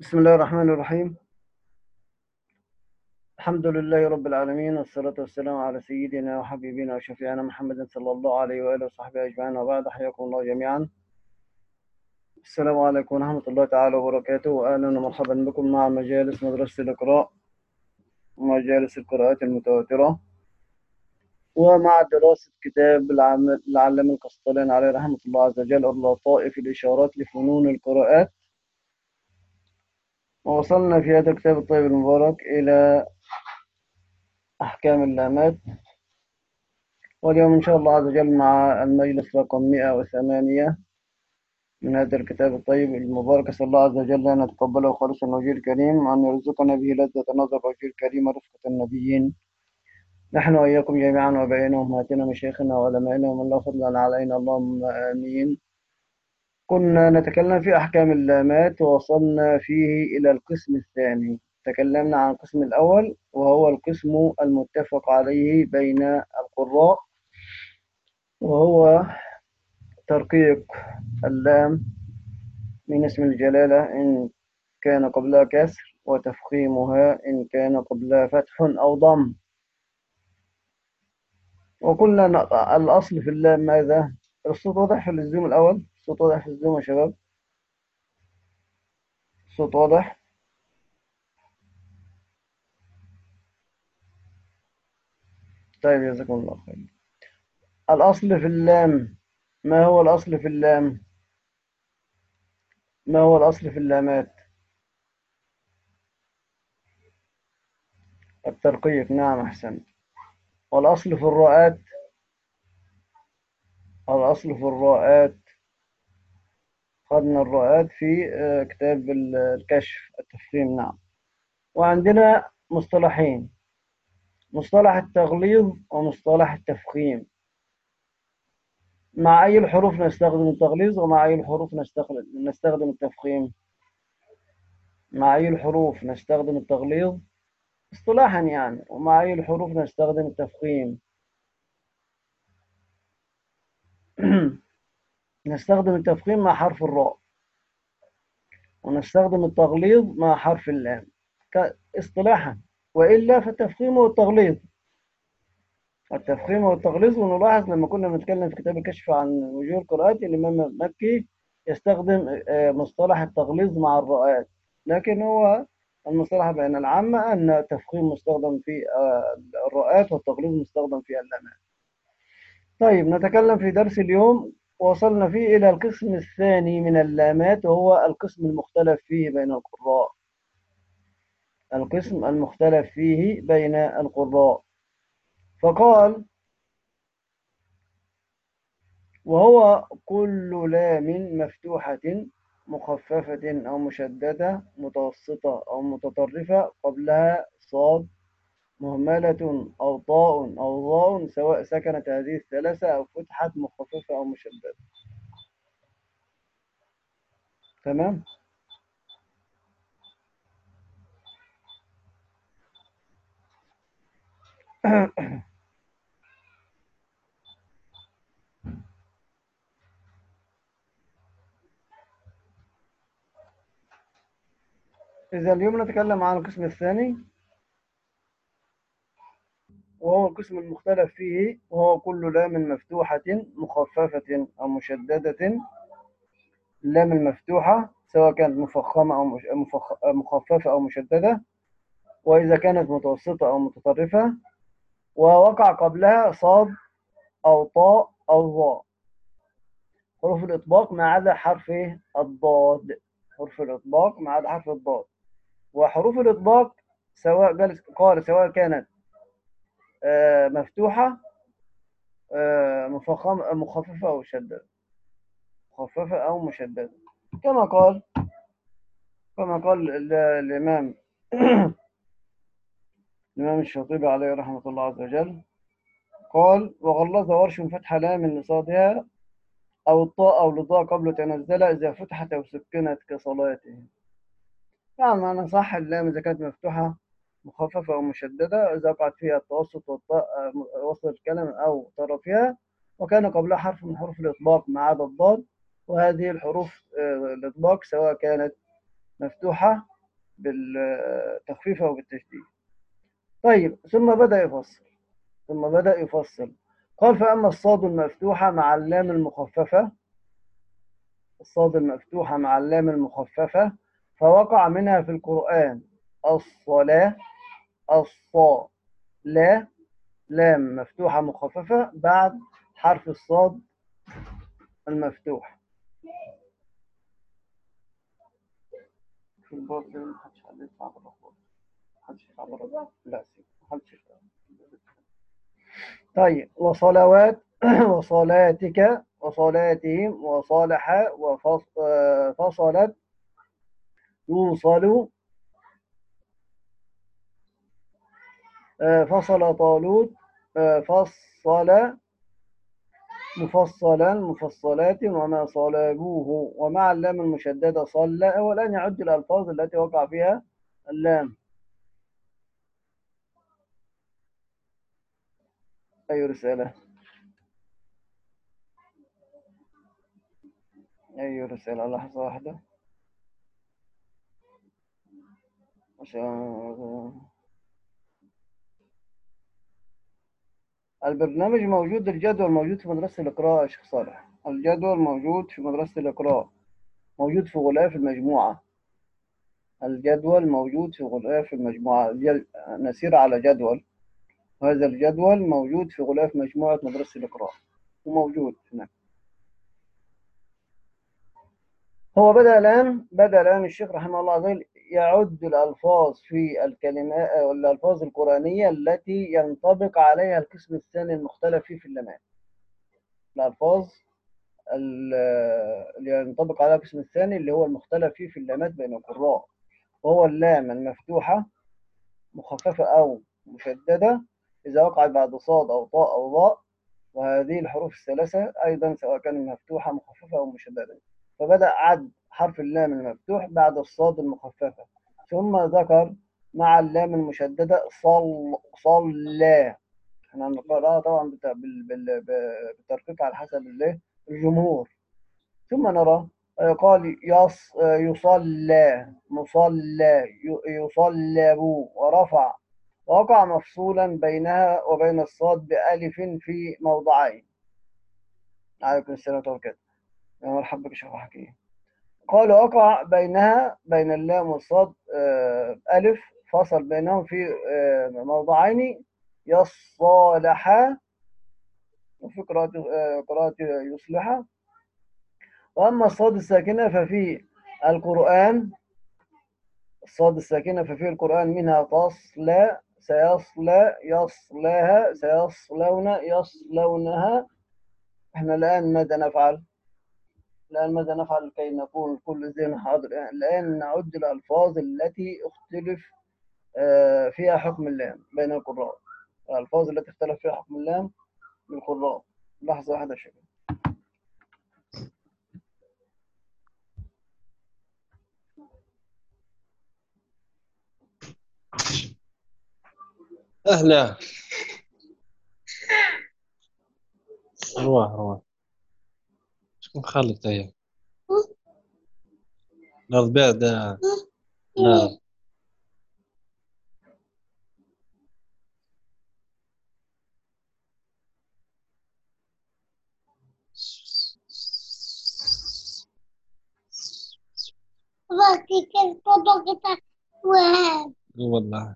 بسم الله الرحمن الرحيم. الحمد لله رب العالمين، والصلاة والسلام على سيدنا وحبيبنا وشفيعنا محمد صلى الله عليه وآله وصحبه أجمعين، وبعد. حياكم الله جميعا. السلام عليكم ورحمة الله تعالى وبركاته، وأهلا ومرحبا بكم مع مجالس مدرسة الإقراء ومجالس القراءات المتواترة، ومع دراسة كتاب العلامة القسطلاني عليه رحمة الله عز وجل، اللطائف الإشارات لفنون القراءات. ووصلنا في هذا الكتاب الطيب المبارك إلى أحكام اللامات، واليوم إن شاء الله عز وجل مع المجلس رقم 108 من هذا الكتاب الطيب المبارك. أسأل الله عز وجل أن يتقبله خالصا وجه الكريم، وأن يرزقنا به لذة النظر وجه الكريم ورفقة النبيين، نحن وإياكم جميعا، وبيننا وأمهاتنا ومشايخنا وعلمائنا ومن له فضلا علينا، اللهم آمين. كنا نتكلم في أحكام اللامات، ووصلنا فيه إلى القسم الثاني. تكلمنا عن القسم الأول وهو القسم المتفق عليه بين القراء، وهو ترقيق اللام من اسم الجلالة إن كان قبلها كسر، وتفخيمها إن كان قبلها فتح أو ضم. وقلنا أن الأصل في اللام ماذا؟ الصوت واضح في الزوم الأول؟ الصوت واضح في الزوم يا شباب؟ الصوت واضح؟ طيب، جزاكم الله خير. الأصل في اللام، ما هو الأصل في اللام؟ ما هو الأصل في اللامات؟ الترقيق، نعم أحسنت. والأصل في الراءات؟ الأصل في الراءات، خدنا الراءات في كتاب الكشف التفخيم، نعم. وعندنا مصطلحين: مصطلح التغليظ ومصطلح التفخيم. مع أي الحروف نستخدم التغليظ، ومع أي الحروف نستخدم التفخيم؟ مع أي الحروف نستخدم التغليظ اصطلاحا يعني، ومع أي الحروف نستخدم التفخيم؟ نستخدم التفخيم مع حرف الراء، ونستخدم التغليظ مع حرف اللام اصطلاحا، وإلا فالتفخيم والتغليظ. التفخيم والتغليظ. ونلاحظ لما كنا بنتكلم في كتاب الكشف عن وجوه القراءات، الإمام المكي يستخدم مصطلح التغليظ مع الراءات، لكن هو المصطلح بين العامة أن التفخيم مستخدم في الراءات، والتغليظ مستخدم في اللامات. طيب، نتكلم في درس اليوم، وصلنا فيه إلى القسم الثاني من اللامات، وهو القسم المختلف فيه بين القراء. القسم المختلف فيه بين القراء. فقال: وهو كل لام مفتوحة مخففة أو مشددة متوسطة أو متطرفة قبلها صاد مهملة أو طاء أو ظاء، سواء سكنت هذه الثلاثة أو فتحت مخففة أو مشددة. تمام؟ إذا اليوم نتكلم عن القسم الثاني، وهو القسم المختلف فيه، وهو كل لام مفتوحة مخففة أو مشددة. اللام المفتوحة سواء كانت مفخمة أو مخففة أو مشددة، وإذا كانت متوسطة أو متطرفة، ووقع قبلها صاد أو طاء أو ظاء. حروف الإطباق ما عدا حرف الضاد. حروف الإطباق ما عدا حرف الضاد. وحروف الإطباق قال سواء كانت مفتوحة، مفخمة، مخففة أو مشددة. مخففة أو مشددة، كما قال الإمام الإمام الشاطبي عليه رحمة الله عز وجل. قال: وغلظ ورش فتح لام لصادها أو الطاء أو الضاء قبل تنزل إذا فتحت أو سكنت كصلاته. يعني أنا صح، اللام إذا كانت مفتوحة مخففة أو مشددة، إذا وقعت فيها التوسط والطاء وسط الكلمة أو طرفها، وكان قبلها حرف من حروف الإطباق ما عدا الضاد. وهذه الحروف الإطباق سواء كانت مفتوحة بالتخفيف أو بالتشديد. طيب ثم بدأ يفصل. قال فأما الصاد المفتوحة مع اللام المخففة، الصاد المفتوحة مع اللام المخففة فوقع منها في القرآن الصلاة، الصا، لا، لام مفتوحة مخففة بعد حرف الصاد المفتوح. في البورد محدش حد يدفع بره، محدش يدفع بره، لا سيب محدش يدفع. طيب وصلوات وصلاتك وصلاتهم وصالح وفصلت يوصل فصل طالوت فصل مفصلا مفصلات وما صلبوه ومع اللام المشددة صلى. والآن يعد الألفاظ التي وقع فيها اللام. أي رسالة؟ أي رسالة؟ لحظة واحدة عشان البرنامج موجود، الجدول موجود في مدرسة الإقراء يا شيخ صالح، الجدول موجود في مدرسة الإقراء، موجود في غلاف المجموعة، الجدول موجود في غلاف المجموعة، نسير على جدول، وهذا الجدول موجود في غلاف مجموعة مدرسة الإقراء وموجود هناك. هو بدأ الآن الشيخ رحمه الله عز وجل يعد الألفاظ في الكلمات والألفاظ القرآنية التي ينطبق عليها القسم الثاني المختلف فيه في اللمات. الألفاظ اللي ينطبق عليها القسم الثاني اللي هو المختلف فيه في اللامات بين القراء، وهو اللام المفتوحة مخففة أو مشددة إذا وقعت بعد صاد أو طاء أو ضاء، وهذه الحروف الثلاثة أيضا سواء كانت مفتوحة مخففة أو مشددة. فبدأ عد حرف اللام المفتوح بعد الصاد المخففة، ثم ذكر مع اللام المشددة صلى. احنا هنقرأها طبعا بالترقيق على حسب الجمهور. ثم نرى قال يصلى مصلى يصلب ورفع، وقع مفصولا بينها وبين الصاد بألف في موضعين. عليكم السلام ورحمة الله. يا مرحبا بك شيخ حكيم. قال وقع بينها بين اللام والصاد ألف، فصل بينهم في موضعين يصالحا، وفي قراءة يصلحا. وأما الصاد الساكنة ففي القرآن، الصاد الساكنة ففي القرآن منها تصلى، سيصلى، يصلاها، سيصلون، يصلونها. احنا الآن ماذا نفعل؟ الآن ماذا نفعل كي نكون كل ذهن حاضر؟ الآن نعد الألفاظ التي اختلف فيها حكم اللام بين القراء، الألفاظ التي اختلف فيها حكم اللام للقراء. لحظة واحدة شكرا. أهلا. روح شكون خالك تايا؟ ناض بعد ناض. والله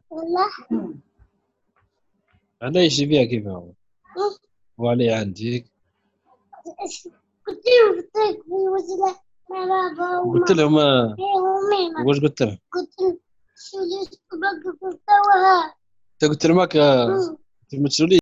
على ايش بيها كيف هو وعلي عندك قلت لهم واش قلت لهم؟ انت قلت لهم المسؤولية.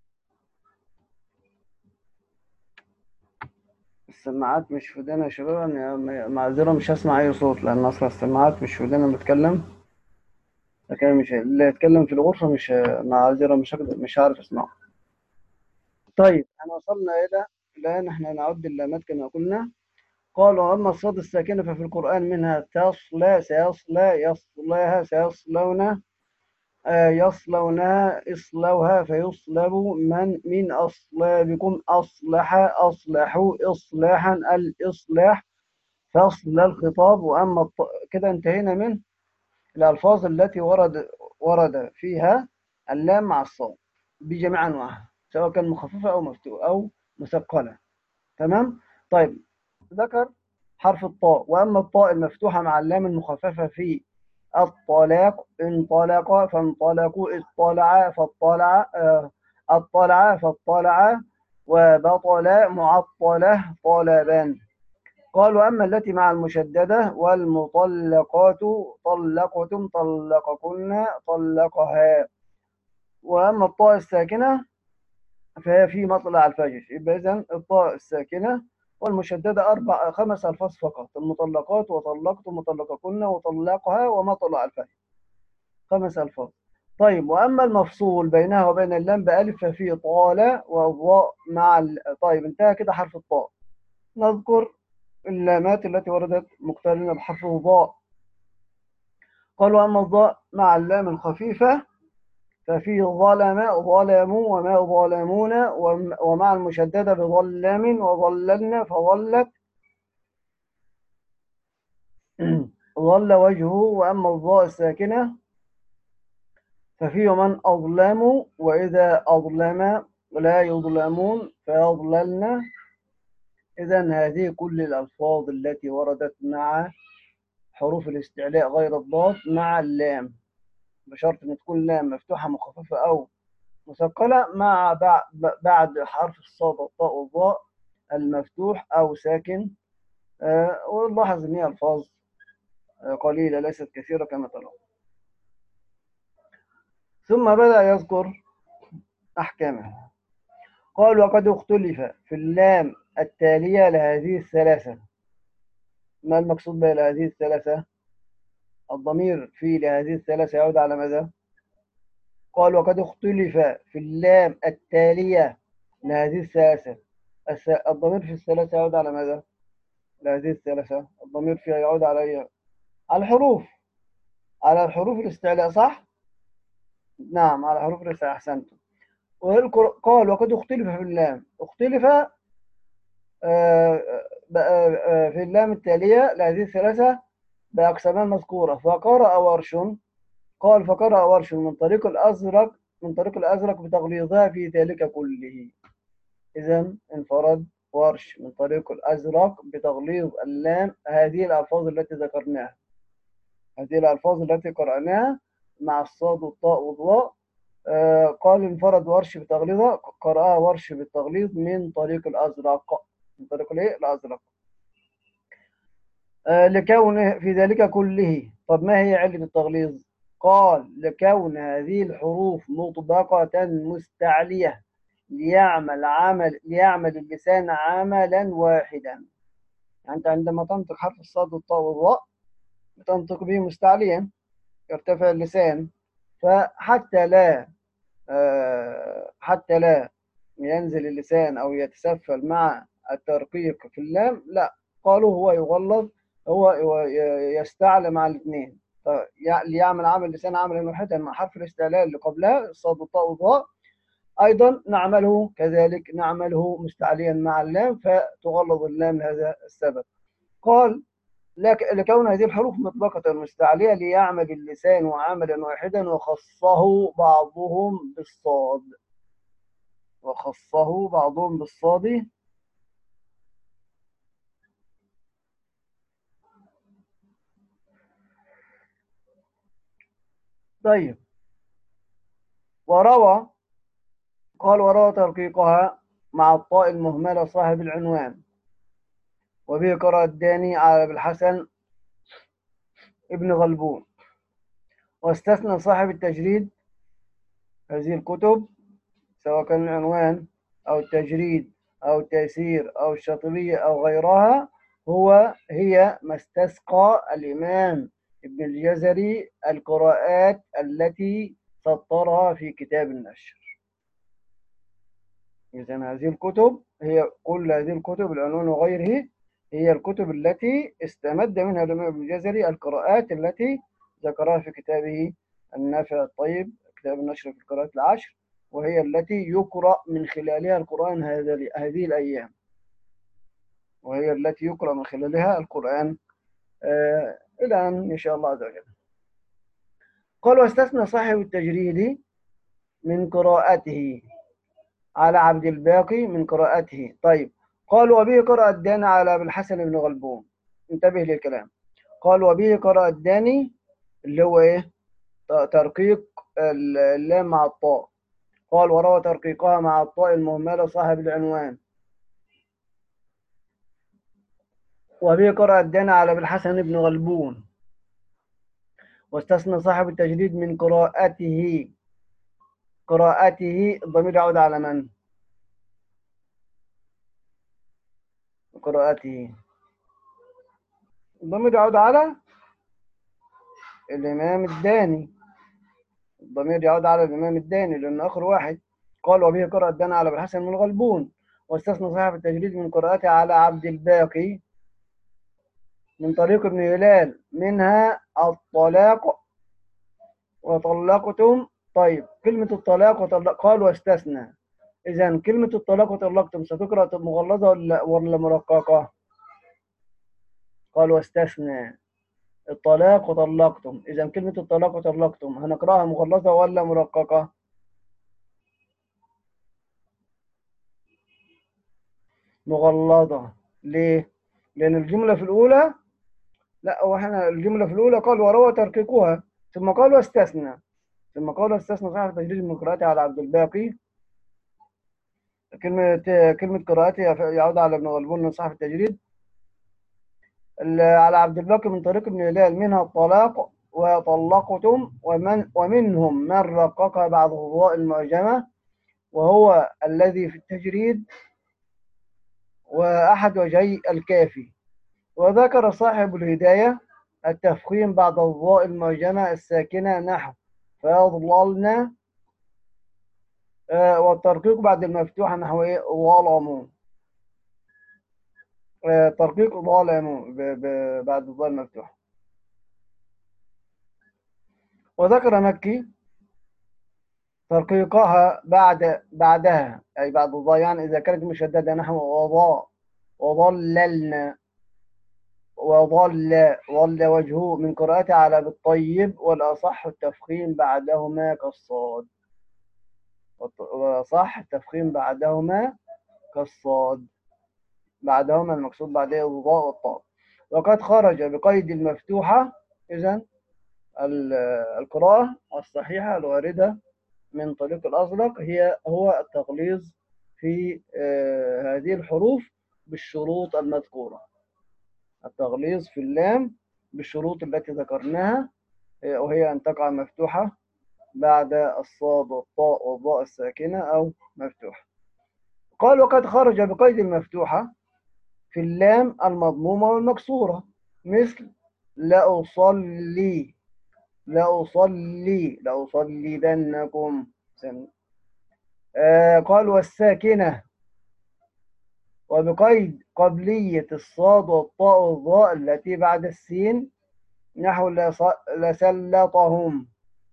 السماعات مش في ودانا يا شباب، أنا معذرة مش هسمع أي صوت لأن أصلا السماعات مش في ودانا بتكلم، لكن مش اللي يتكلم في الغرفة مش معذرة مش عارف أسمعه. طيب احنا وصلنا إلى الآن احنا نعد اللامات كما قلنا. قال وأما الصاد الساكنة ففي القرآن منها تصلى، سيصلى، يصلاها، سيصلون، يصلونها، اصلوها، فيصلب من أصلابكم، أصلح، أصلحوا، إصلاحا، الإصلاح، فصل الخطاب. وأما كده انتهينا من الألفاظ التي ورد فيها اللام مع الصاد بجميع أنواعها، سواء كان مخففة أو مفتوحة أو مثقلة. تمام. طيب، ذكر حرف الطاء. وأما الطاء المفتوحة مع اللام المخففة في الطلاق، انطلق فانطلقوا، اطلع فاطلع، اطلع فاطلع، وبطل معطلة طلبا. قال: وأما التي مع المشددة: والمطلقات طلقتم طلقكن طلقها. وأما الطاء الساكنة فهي في مطلع الفجر. يبقى إذن الطاء الساكنة والمشددة خمس ألفاظ فقط: المطلقات، وطلقتم، وطلقكن، وطلقها، ومطلع الفجر. خمس ألفاظ. طيب، وأما المفصول بينها وبين اللام بألف ففي طال والضاء مع طيب، انتهى كده حرف الطاء. نذكر اللامات التي وردت مقترنة بحرف الضاء. قال: وأما الضاء مع اللام الخفيفة ففي ظلم ظلموا وما ظلمون، ومع المشددة بظلم وظللن فظلت ظل وجهه. وأما الضاء الساكنة ففي من أظلم، وإذا أظلم لا يظلمون فيظللن. إذن هذه كل الألفاظ التي وردت مع حروف الاستعلاء غير الضاد مع اللام، بشرط أن تكون لام مفتوحة مخففة أو مثقلة، مع بعد حرف الصاد والطاء والظاء المفتوح أو ساكن. ونلاحظ أن هي ألفاظ قليلة ليست كثيرة كما ترى. ثم بدأ يذكر أحكامها. قال: وقد اختلف في اللام التالية لهذه الثلاثة. ما المقصود بهذه الثلاثة؟ الضمير في لهذه الثلاثة يعود على ماذا؟ قال: وقد اختلف في اللام التالية لهذه الثلاثة. الضمير في الثلاثة يعود على ماذا؟ لهذه الثلاثة الضمير فيها يعود على إيه؟ على الحروف، على الحروف الاستعلاء، صح؟ نعم، على حروف الاستعلاء، أحسنتم. قال: وقد اختلف في اللام. اختلف في اللام التالية لهذه الثلاثة بأقسامان مذكورة. فقرأ ورش. قال: فقرأ ورش من طريق الأزرق بتغليظها في ذلك كله. إذن انفرد ورش من طريق الأزرق بتغليظ اللام. هذه الألفاظ التي ذكرناها، هذه الألفاظ التي قرأناها مع الصاد والطاء والضاء. قال: انفرد ورش بتغليظها، قرأها ورش بالتغليظ من طريق الأزرق، من طريق الأزرق. لكونه في ذلك كله. طب ما هي علة التغليظ؟ قال: لكون هذه الحروف مطبقة مستعلية ليعمل اللسان عملا واحدا. يعني أنت عندما تنطق حرف الصاد والطاء والراء بتنطق به مستعليا، يرتفع اللسان. فحتى لا حتى لا ينزل اللسان أو يتسفل مع الترقيق في اللام، لا، قالوا هو يغلظ، هو يستعلى مع الاثنين. ليعمل عمل اللسان عملا واحدا مع حرف الاستعلاء اللي قبلها الصاد والطاء والضاء. أيضا نعمله كذلك، نعمله مستعليا مع اللام فتغلظ اللام لهذا السبب. قال: لكون هذه الحروف مطلقة مستعلية ليعمل اللسان عملا واحدا، وخصه بعضهم بالصاد. وخصه بعضهم بالصاد. طيب، وروى قال: وروى ترقيقها مع الطاء المهملة صاحب العنوان، وبه قرأ الداني على أبي الحسن ابن غلبون. واستثنى صاحب التجريد هذه الكتب، سواء كان العنوان أو التجريد أو التيسير أو الشاطبية أو غيرها، هي ما استسقى الإمام ابن الجزري القراءات التي سطرها في كتاب النشر. إذن هذه الكتب هي كل هذه الكتب، العنوان وغيره، هي الكتب التي استمد منها الإمام ابن الجزري القراءات التي ذكرها في كتابه النافع الطيب، كتاب النشر في القراءات العشر، وهي التي يقرأ من خلالها القرآن هذه الأيام، وهي التي يقرأ من خلالها القرآن إلى أن إن شاء الله عز وجل. قال واستثنى صاحب التجريد من قراءته على عبد الباقي من قراءته. طيب، قال وبه قرأ الداني على أبي الحسن بن غلبون. انتبه للكلام. قال وبه قرأ الداني اللي هو إيه؟ ترقيق اللام مع الطاء. قال وروى ترقيقها مع الطاء المهملة صاحب العنوان. وبه قرأ الداني على أبي الحسن بن غلبون. واستثنى صاحب التجريد من قراءته. قراءته الضمير يعود على من؟ قراءته الضمير يعود على الإمام الداني. الضمير يعود على الإمام الداني لأن آخر واحد. قال وبه قرأ الداني على أبي الحسن بن غلبون. واستثنى صاحب التجريد من قراءته على عبد الباقي من طريق ابن هلال منها الطلاق وطلقتم. طيب، كلمة الطلاق وطلق قال واستثنى. إذا كلمة الطلاق وطلقتم ستقرأ مغلظة ولا مرققة؟ قال واستثنى الطلاق وطلقتم. إذا كلمة الطلاق وطلقتم هنقرأها مغلظة ولا مرققة؟ مغلظة. ليه؟ لأن الجملة في الأولى، لا هو احنا الجملة في الأولى قال وروى تركيكها، ثم قال واستثنى، ثم قال واستثنى صاحب تجريد من قراءته على عبد الباقي. كلمة قراءته يعود على ابن غلبون من صاحب التجريد على عبد الباقي من طريق ابن هلال منها الطلاق وطلقتم ومنهم من رقق بعض الضاء المعجمة وهو الذي في التجريد وأحد وجهي الكافي. وذكر صاحب الهداية التفخيم بعد الضاء المعجمة الساكنة نحو فيظللن، والترقيق بعد المفتوحة نحو إيه؟ ظلموا. ترقيق ظلموا بعد الضاء المفتوحة. وذكر مكي ترقيقها بعدها أي بعد الضاء، يعني إذا كانت مشددة نحو وظللنا ظل وجهه من قراءته على بالطيب والأصح التفخيم بعدهما كالصاد. وصح التفخيم بعدهما كالصاد. بعدهما المقصود بعدها الضاء والطاء. وقد خرج بقيد المفتوحة. إذن القراءة الصحيحة الواردة من طريق الأزرق هو التغليظ في هذه الحروف بالشروط المذكورة. التغليظ في اللام بالشروط التي ذكرناها، وهي أن تقع مفتوحة بعد الصاد والطاء والضاء الساكنة أو مفتوحة. قال وقد خرج بقيد المفتوحة في اللام المضمومة والمكسورة مثل لأصلبنكم. قال والساكنة وبقيد قبلية الصاد والطاء والضاء التي بعد السين نحو لسلطهم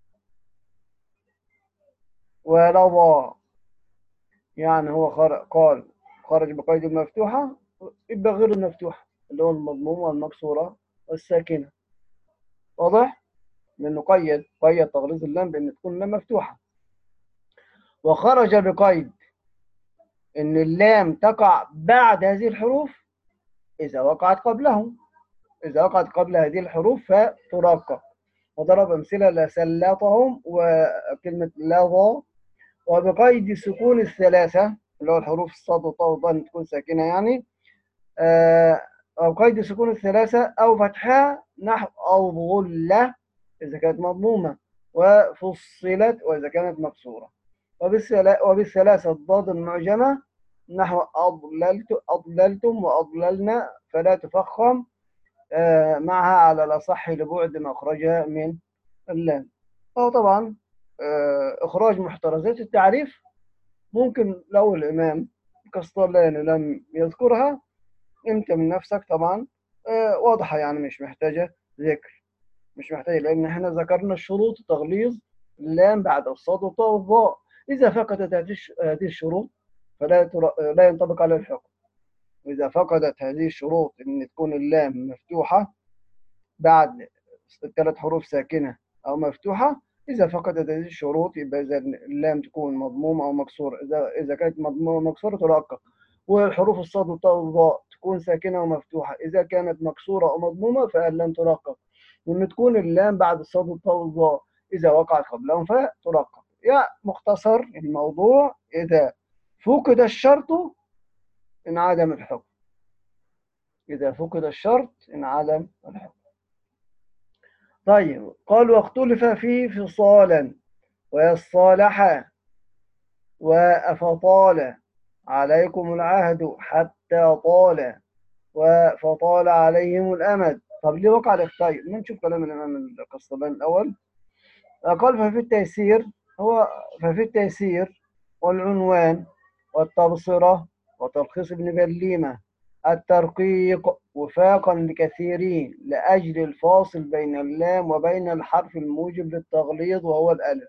ولظى. يعني هو قال خرج بقيد المفتوحة يبقى غير المفتوحة اللي هو المضمومة والمكسورة والساكنة. واضح؟ لأنه قيد تغليظ اللام بأن تكون اللام مفتوحة. وخرج بقيد أن اللام تقع بعد هذه الحروف إذا وقعت قبل هذه الحروف فترقق. وضرب أمثلة لسلطهم وكلمة لظى. وبقيد سكون الثلاثة اللي هو الحروف الصاد والطاء والضاء تكون ساكنة يعني، أو قيد سكون الثلاثة أو فتحها نحو أضغلة إذا كانت مضمومة وفصلت وإذا كانت مكسورة. وبالثلاثة الضاد المعجمة نحو أضللتم وأضللنا فلا تفخم معها على الأصح لبعد مخرجها من اللام. أو طبعا إخراج محترزات التعريف ممكن لو الإمام كالصلاني لم يذكرها أنت من نفسك طبعا واضحة، يعني مش محتاجة ذكر، مش محتاجة، لأن احنا ذكرنا الشروط تغليظ اللام بعد الصاد والطاء والضاء. إذا فقدت هذه الشروط لا ينطبق على الحكم. وإذا فقدت هذه الشروط أن تكون اللام مفتوحة بعد الثلاث حروف ساكنة أو مفتوحة. إذا فقدت هذه الشروط يبقى إذا اللام تكون مضمومة أو مكسورة، إذا كانت مضمومة أو مكسورة ترقق. والحروف الصاد والطاء والظاء تكون ساكنة ومفتوحة، إذا كانت مكسورة أو مضمومة فاللام ترقق. وإن تكون اللام بعد الصاد والطاء والظاء إذا وقعت قبلهم فترقق. يعني مختصر الموضوع، إذا فقد الشرط انعدم الحكم. إذا فقد الشرط انعدم الحكم. طيب قال واختلف فيه فصالا، ويصالحا، وأفطال عليكم العهد حتى طال، فطال عليهم الأمد. طب ليه وقع الاختيار؟ نشوف كلام الإمام القسطلاني الأول. قال ففي التيسير والعنوان والتبصرة وتلخيص ابن بليمة الترقيق وفاقا لكثيرين لأجل الفاصل بين اللام وبين الحرف الموجب للتغليظ وهو الألف.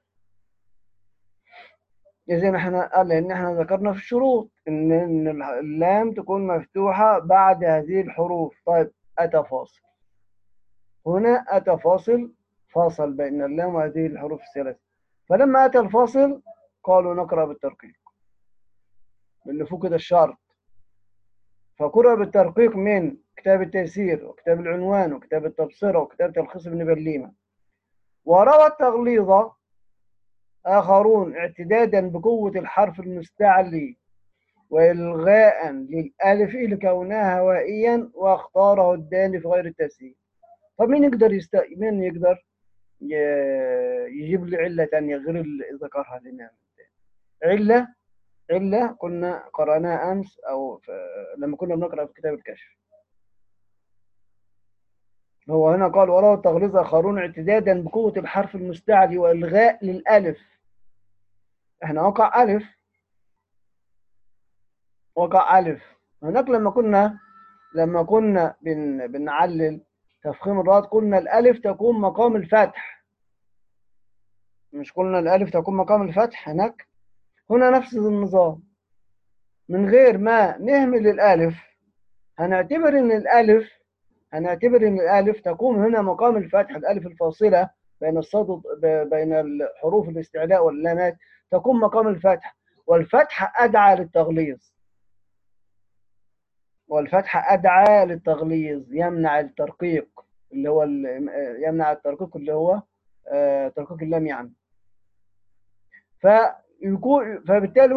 إذا احنا ذكرنا في الشروط إن اللام تكون مفتوحة بعد هذه الحروف. طيب أتى فاصل، هنا أتى فاصل، فاصل بين اللام وهذه الحروف الثلاث. فلما أتى الفاصل قالوا نقرأ بالترقيق لأن فقد الشرط، فقرأ بالترقيق من كتاب التيسير وكتاب العنوان وكتاب التبصرة وكتاب تلخيص ابن بليمة. وروى التغليظ آخرون اعتدادا بقوة الحرف المستعلي وإلغاء للألف لكونها هوائيا، واختاره الداني في غير التسهيل. طب مين يقدر يجيب لي علة تانية غير اللي ذكرها الإمام؟ علة كنا قرأناها أمس أو لما كنا بنقرأ في كتاب الكشف. هو هنا قال وراء التغليظ آخرون اعتدادا بقوة الحرف المستعلي وإلغاء للألف. احنا وقع ألف هناك. لما كنا بنعلل تفخيم الراء قلنا الألف تكون مقام الفتح. مش قلنا الألف تكون مقام الفتح هناك؟ هنا نفس النظام، من غير ما نهمل الألف هنعتبر إن الألف تقوم هنا مقام الفتح. الألف الفاصلة بين الصاد بين الحروف الاستعلاء واللامات تقوم مقام الفتح، والفتح أدعى للتغليظ. يمنع الترقيق اللي هو ترقيق اللام يعني. فبالتالي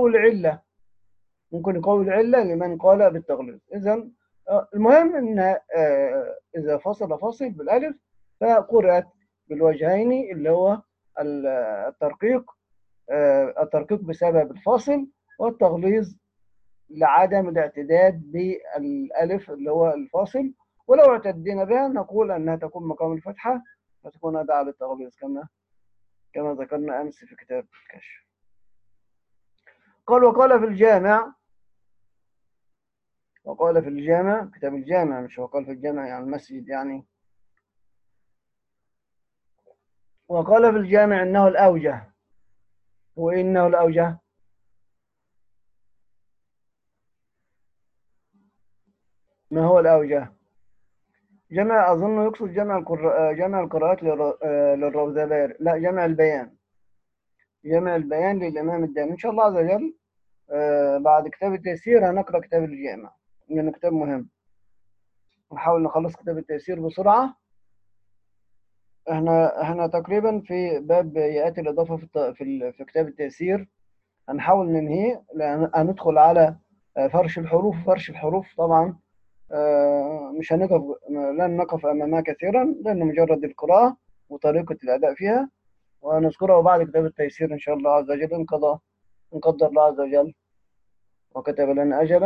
ممكن يقوي العلة لمن قال بالتغليظ. إذا المهم إن إذا فاصل بالألف فقرأت بالوجهين اللي هو الترقيق بسبب الفاصل، والتغليظ لعدم الاعتداد بالألف اللي هو الفاصل. ولو اعتدينا بها نقول أنها تكون مقام الفتحة فتكون أدعى للتغليظ كما ذكرنا أمس في كتاب الكشف. وقال في الجامع كتاب الجامع، مش وقال في الجامع يعني المسجد يعني. وقال في الجامع إنه الأوجه. وإنه الأوجه ما هو الأوجه؟ جمع أظن يقصد جمع القراءات للروذباري. لا، جمع البيان للإمام الداني. إن شاء الله عز وجل بعد كتاب التيسير هنقرأ كتاب الجامع لأنه كتاب مهم. نحاول نخلص كتاب التيسير بسرعة. احنا تقريبا في باب يأتي الإضافة في كتاب التيسير هنحاول ننهيه، لأن هندخل على فرش الحروف طبعا. مش هنقف لن نقف أمامها كثيرا لأنه مجرد القراءة وطريقة الأداء فيها، ونذكره بعد كتاب التيسير إن شاء الله عز وجل إن قدر الله عز وجل وكتب لنا أجلا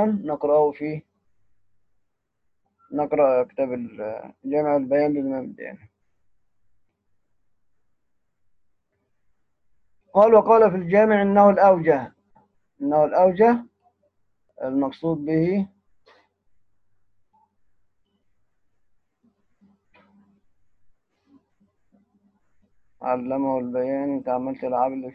نقرأ كتاب جامع البيان للإمام الداني. وقال في الجامع إنه الأوجه المقصود به علمه البيان. انت عملت العمل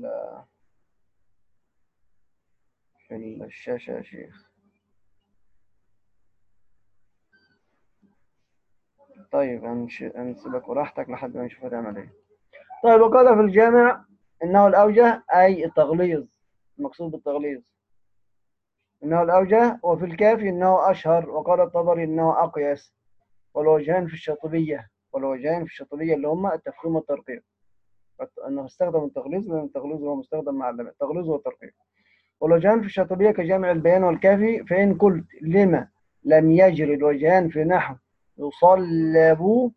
في الشاشة يا شيخ. طيب هنسيبك وراحتك لحد ما نشوف هتعمل ايه. طيب وقال في الجامع إنه الأوجه أي التغليظ، المقصود بالتغليظ إنه الأوجه، وفي الكافي إنه أشهر، وقال الطبري إنه أقيس. والوجهان في الشاطبية، والوجهان في الشاطبية اللي هما التفخيم والترقيق، أنه استخدم التغليظ لأن التغليظ هو مستخدم مع التغليظ والترقيق. والوجهان في الشاطبية كجامع البيان والكافي. فإن قلت لما لم يجري الوجهان في نحو يصلبوا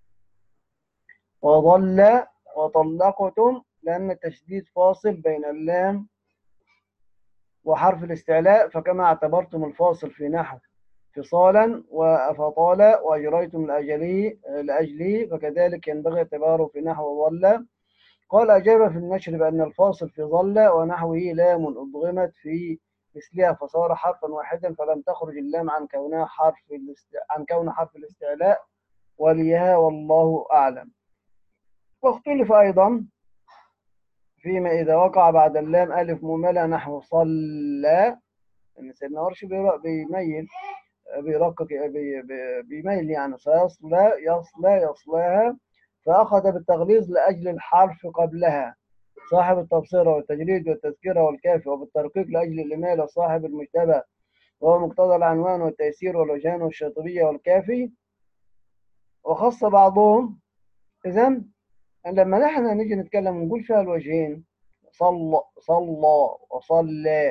وظل وطلقتم، لأن التشديد فاصل بين اللام وحرف الاستعلاء، فكما اعتبرتم الفاصل في نحو فصالا وفطال وأجريتم لأجله فكذلك ينبغي اعتباره في نحو ظل. قال أجاب في النشر بأن الفاصل في ظل ونحوه لام أضغمت في مثلها فصار حرفا واحدا، فلم تخرج اللام عن كونها عن كون حرف الاستعلاء وليها، والله أعلم. واختلف أيضا فيما إذا وقع بعد اللام ألف مهملة نحو صلى، إن سيدنا ورش بيميل بيرقق بيميل يعني سيصلى يصلاها، فأخذ بالتغليظ لأجل الحرف قبلها صاحب التبصرة والتجريد والتذكرة والكافي، وبالترقيق لأجل الإمالة صاحب المجتبى وهو مقتضى العنوان والتيسير والوجهان والشاطبية والكافي. وخص بعضهم. إذن لما نحن نيجي نتكلم ونقول فيها الوجهين صلى وصلى،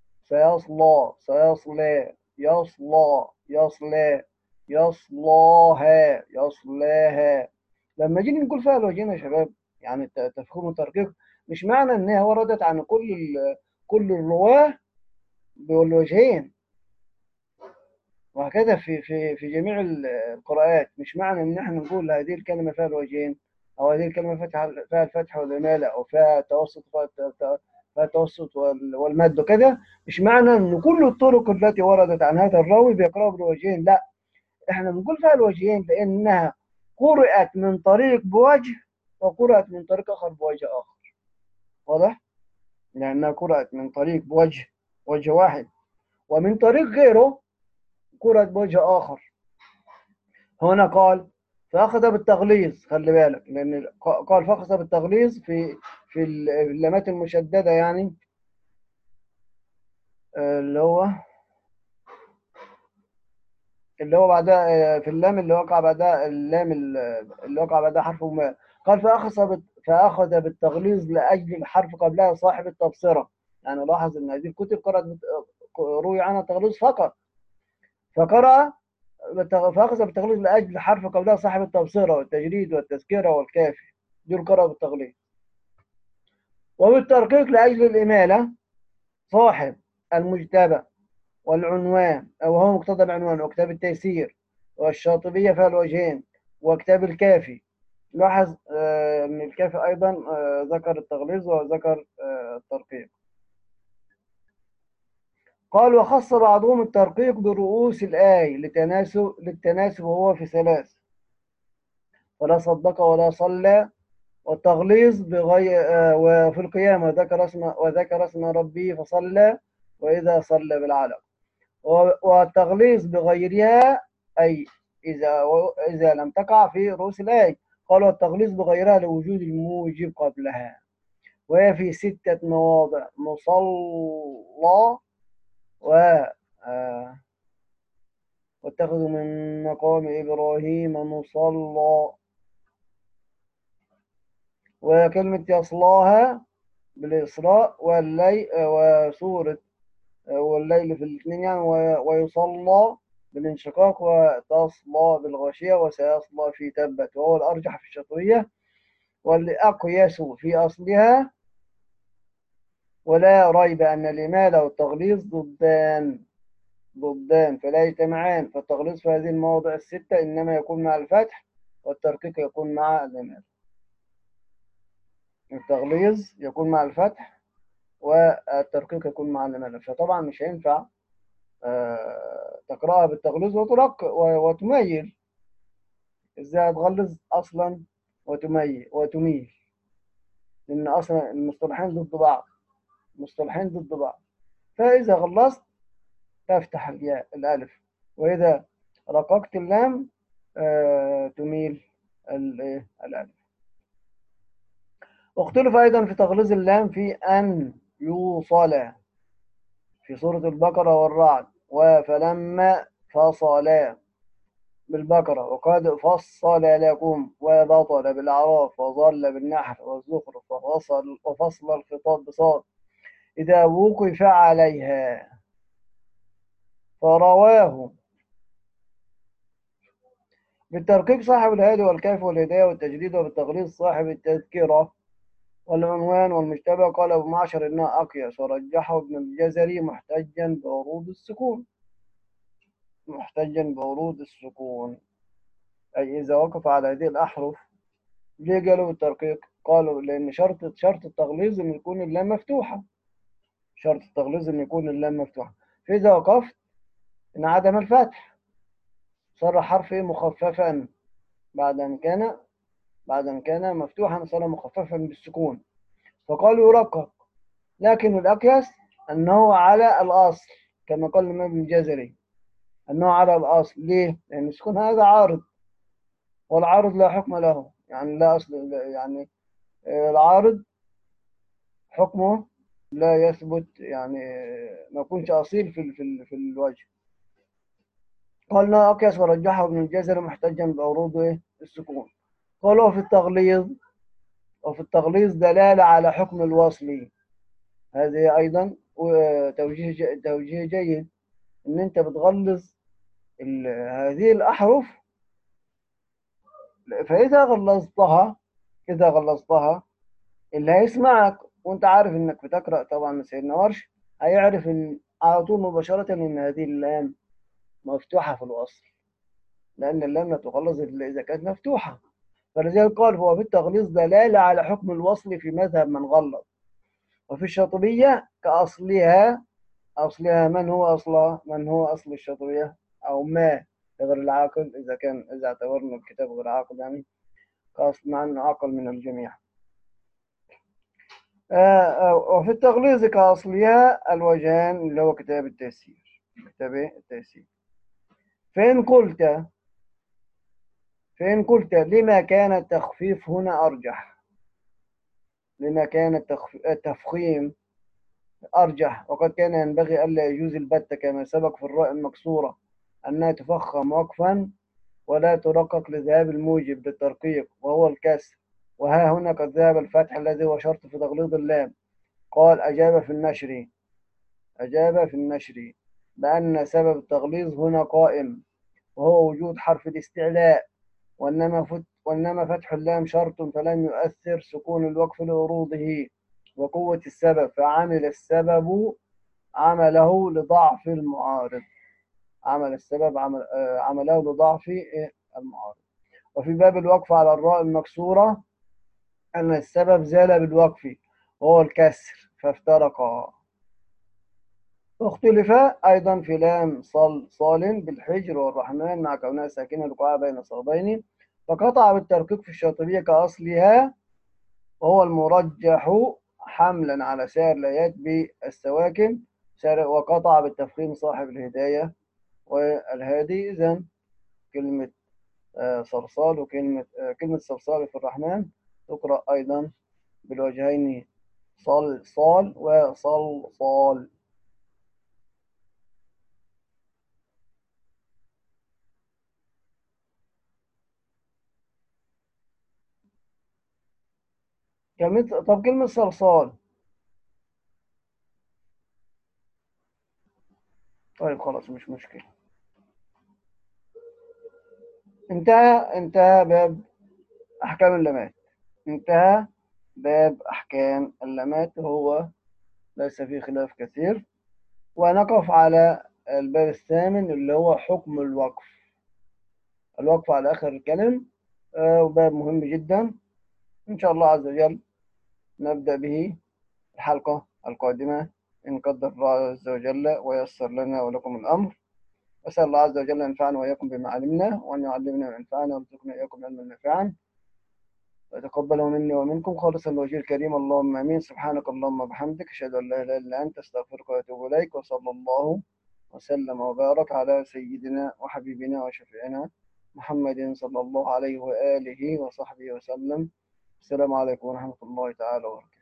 سيصلى يصلاها. لما جينا نقول فيها الوجهين يا شباب، يعني تفخيم وترقيق، مش معنى انها وردت عن كل الرواه بالوجهين، وهكذا في جميع القراءات. مش معنى ان احنا نقول هذه الكلمه فيها الوجهين، او هذه الكلمه فيها الفتح والاماله، او فيها التوسط فالتوسط والمد وكذا، مش معنى ان كل الطرق التي وردت عن هذا الراوي بيقرأ بالوجهين، لا، احنا بنقول فيها الوجهين لانها قرأت من طريق بوجه وقرأت من طريق اخر بوجه اخر. واضح؟ لانها قرأت من طريق وجه واحد، ومن طريق غيره قرأت بوجه اخر. هنا قال فأخذ بالتغليظ، خلي بالك، لأن قال فأخذ بالتغليظ في اللامات المشددة، يعني اللي هو بعدها في اللام اللي وقع بعدها اللام اللي وقع بعدها حرف ما. قال فأخذ بالتغليظ لأجل الحرف قبلها صاحب التبصرة. يعني لاحظ أن هذه الكتب روي عنها تغليظ فقط، فأخذ بالتغليظ لأجل الحرف قبلها صاحب التبصرة والتجريد والتذكرة والكافي، دول قرأ بالتغليظ. وبالترقيق لأجل الإمالة صاحب المجتبى والعنوان، أو هو مقتضى العنوان، وكتاب التيسير والشاطبية فيها الوجهين، وكتاب الكافي. لاحظ أن الكافي أيضا ذكر التغليظ وذكر الترقيق. قال وخص بعضهم الترقيق برؤوس الآي للتناسب وهو في ثلاث: ولا صدق ولا صلى، والتغليظ وفي القيامة وذكر اسم ربه فصلى، وإذا صلى بالعلق. والتغليظ بغيرها أي إذا لم تقع في رؤوس الآية. قال والتغليظ بغيرها لوجود الموجب قبلها، وهي في 6 مواضع: مصلى واتخذوا من مقام إبراهيم مصلى، وكلمة يصلاها بالإسراء وسورة والليل في الاثنين يعني، ويصلى بالانشقاق، وتصلى بالغاشية، وسيصلى في تبت، وهو الأرجح في الشطرية واللي أقيس في أصلها. ولا ريب أن الإمالة والتغليظ ضدان فلا يجتمعان، فالتغليظ في هذه المواضع 6 إنما يكون مع الفتح، والترقيق يكون مع الإمالة. التغليظ يكون مع الفتح والترقيق يكون مع الإمالة، فطبعا مش هينفع تقرأها بالتغليظ وتميل. ازاي هتغلظ اصلا وتميل؟ لان اصلا المصطلحين ضد بعض. فاذا غلظت تفتح الالف، واذا رققت اللام تميل الألف. واختلف أيضا في تغليظ اللام في أن يوصل في سورة البقرة والرعد، فلما فصلا بالبقرة وقد فصل لكم، وبطل بالأعراف، وظل بالنحل والزخرف، وفصل الخطاب بصاد إذا وقف عليها. فرواه بالترقيق صاحب الهادي والكيف والهداية والتجديد، وبالتغليظ صاحب التذكرة والعنوان والمشتبه. قال أبو معشر إنها أقيس، ورجحه ابن الجزري محتجا بورود السكون. محتجا بورود السكون أي إذا وقف على هذه الأحرف. ليه قالوا بالترقيق؟ قالوا لأن شرط التغليظ إن يكون اللام مفتوحة. شرط التغليظ إن يكون اللام مفتوحة. فإذا وقفت إن عدم الفتح صار حرف مخففا بعد أن كان مفتوحا صار مخففا بالسكون، فقالوا يرقق. لكن الأقيس أنه على الأصل كما قال الإمام ابن الجزري، أنه على الأصل. ليه؟ لأن السكون هذا عارض، والعارض لا حكم له، يعني لا أصل، يعني العارض حكمه لا يثبت، يعني ما يكونش أصيل في الوجه. قالنا أقيس ورجحه ابن الجزري محتجا بعروض السكون. قالوا وفي التغليظ دلالة على حكم الوصل. هذه أيضا توجيه جيد، إن أنت بتغلظ هذه الأحرف. فإذا غلظتها اللي هيسمعك وأنت عارف إنك بتقرأ طبعا سيدنا ورش، هيعرف إن على طول مباشرة إن هذه اللام مفتوحة في الوصل، لأن اللام لا تغلظ إلا إذا كانت مفتوحة. فلذلك قال هو في التغليظ دلالة على حكم الوصل في مذهب من غلظ. وفي الشاطبية كأصلها. أصلها من هو أصل الشاطبية؟ أو ما غير العاقل، إذا اعتبرنا الكتاب غير عاقل، يعني كأصل مع أنه عاقل من الجميع. وفي التغليظ كأصلها الوجهان، اللي هو كتاب التيسير. فإن قلت لما كان التخفيف هنا أرجح، لما كان التفخيم أرجح، وقد كان ينبغي ألا يجوز البتة كما سبق في الراء المكسورة أنها تفخم وقفا ولا ترقق لذهاب الموجب للترقيق وهو الكسر. وها هنا قد ذهب الفتح الذي هو شرط في تغليظ اللام. قال أجاب في النشر بأن سبب التغليظ هنا قائم، وهو وجود حرف الاستعلاء، وإنما فتح اللام شرط فلم يؤثر سكون الوقف لعروضه وقوة السبب، فعمل السبب عمله لضعف المعارض. عمله لضعف المعارض. وفي باب الوقف على الراء المكسورة أن السبب زال بالوقف وهو الكسر فافترقا. واختلف أيضا في لام صال بالحجر والرحمن مع كونها ساكنة لقاء بين صادين، فقطع بالترقيق في الشاطبية كأصلها وهو المرجح حملا على سائر الآيات بالسواكن، وقطع بالتفخيم صاحب الهداية والهادي. إذن كلمة صلصال كلمة صلصال في الرحمن تقرأ أيضا بالوجهين صال وصلصال. طب كلمة صلصال، طيب خلاص مش مشكلة. انتهى باب أحكام اللمات. انتهى باب أحكام اللمات، هو ليس فيه خلاف كثير. ونقف على الباب الثامن اللي هو حكم الوقف على آخر الكلم، وباب مهم جدا. إن شاء الله عز وجل نبدأ به الحلقة القادمة إن قدر الله عز وجل ويسر لنا ولكم الأمر. أسأل الله عز وجل أن ينفعنا وإياكم بما علمنا، وأن يعلمنا وينفعنا ويرزقنا إياكم علما نافعا، ويتقبله مني ومنكم خالصا لوجهه الكريم. اللهم آمين. سبحانك اللهم وبحمدك أشهد أن لا إله إلا أنت أستغفرك وأتوب إليك. وصلى الله وسلم وبارك على سيدنا وحبيبنا وشفيعنا محمد صلى الله عليه وآله وصحبه وسلم. السلام عليكم ورحمة الله تعالى وبركاته.